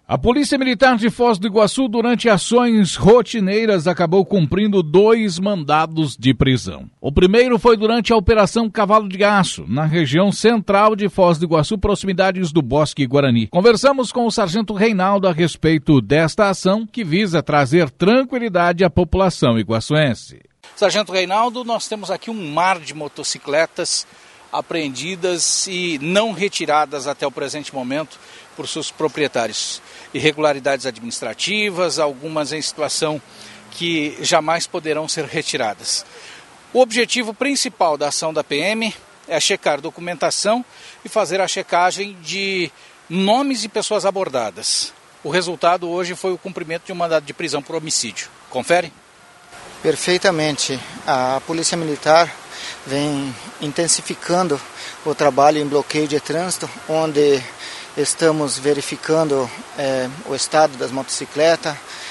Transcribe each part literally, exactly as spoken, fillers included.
A Polícia Militar de Foz do Iguaçu, durante ações rotineiras, acabou cumprindo dois mandados de prisão. O primeiro foi durante a Operação Cavalo de Aço, na região central de Foz do Iguaçu, proximidades do Bosque Guarani. Conversamos com o Sargento Reinaldo a respeito desta ação, que visa trazer tranquilidade à população iguaçuense. Sargento Reinaldo, nós temos aqui um mar de motocicletas apreendidas e não retiradas até o presente momento por seus proprietários. Irregularidades administrativas, algumas em situação que jamais poderão ser retiradas. O objetivo principal da ação da P M é checar documentação e fazer a checagem de nomes e pessoas abordadas. O resultado hoje foi o cumprimento de um mandado de prisão por homicídio. Confere? Perfeitamente. A Polícia Militar vem intensificando o trabalho em bloqueio de trânsito, onde estamos verificando é, o estado das motocicletas,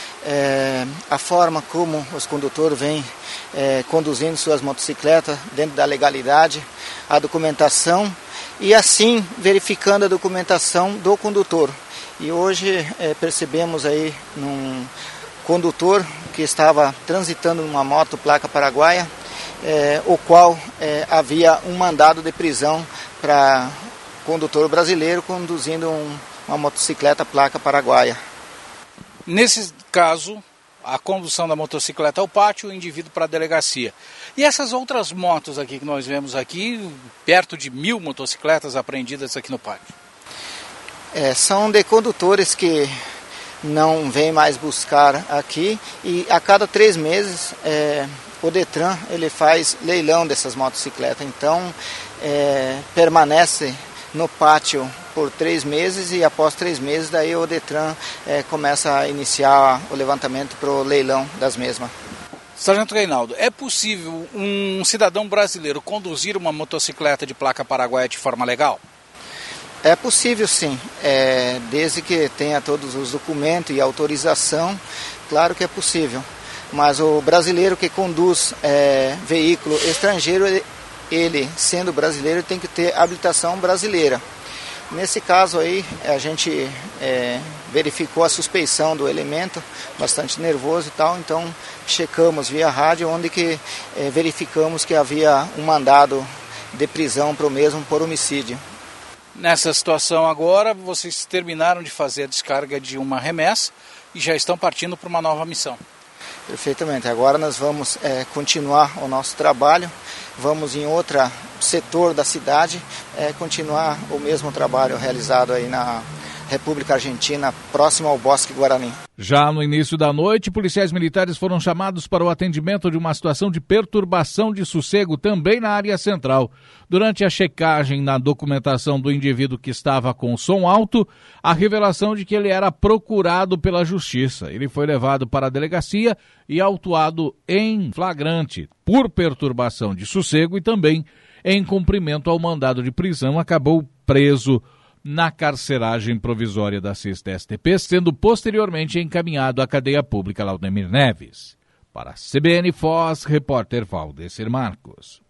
é, a forma como os condutores vêm é, conduzindo suas motocicletas dentro da legalidade, a documentação e assim verificando a documentação do condutor. E hoje é, percebemos aí num condutor que estava transitando numa moto placa paraguaia, é, o qual é, havia um mandado de prisão para condutor brasileiro conduzindo um, uma motocicleta placa paraguaia. Nesse caso, a condução da motocicleta ao pátio, o indivíduo para a delegacia. E essas outras motos aqui que nós vemos aqui, perto de mil motocicletas apreendidas aqui no pátio? É, são de condutores que não vêm mais buscar aqui e a cada três meses é, o Detran ele faz leilão dessas motocicletas. Então é, permanece no pátio por três meses e após três meses daí o Detran é, começa a iniciar o levantamento para o leilão das mesmas. Sargento Reinaldo, é possível um cidadão brasileiro conduzir uma motocicleta de placa paraguaia de forma legal? É possível sim, é, desde que tenha todos os documentos e autorização, claro que é possível. Mas o brasileiro que conduz é, veículo estrangeiro, ele, sendo brasileiro, tem que ter habilitação brasileira. Nesse caso aí, a gente é, verificou a suspeição do elemento, bastante nervoso e tal, então checamos via rádio, onde que é, verificamos que havia um mandado de prisão para o mesmo por homicídio. Nessa situação agora, vocês terminaram de fazer a descarga de uma remessa e já estão partindo para uma nova missão. Perfeitamente. Agora nós vamos é, continuar o nosso trabalho, vamos em outro setor da cidade, é, continuar o mesmo trabalho realizado aí na República Argentina, próximo ao Bosque Guarani. Já no início da noite, policiais militares foram chamados para o atendimento de uma situação de perturbação de sossego também na área central. Durante a checagem na documentação do indivíduo que estava com som alto, a revelação de que ele era procurado pela justiça. Ele foi levado para a delegacia e autuado em flagrante por perturbação de sossego e também em cumprimento ao mandado de prisão, acabou preso na carceragem provisória da sexta S T P, sendo posteriormente encaminhado à cadeia pública Laudemir Neves. Para a C B N Foz, repórter Valdecir Marcos.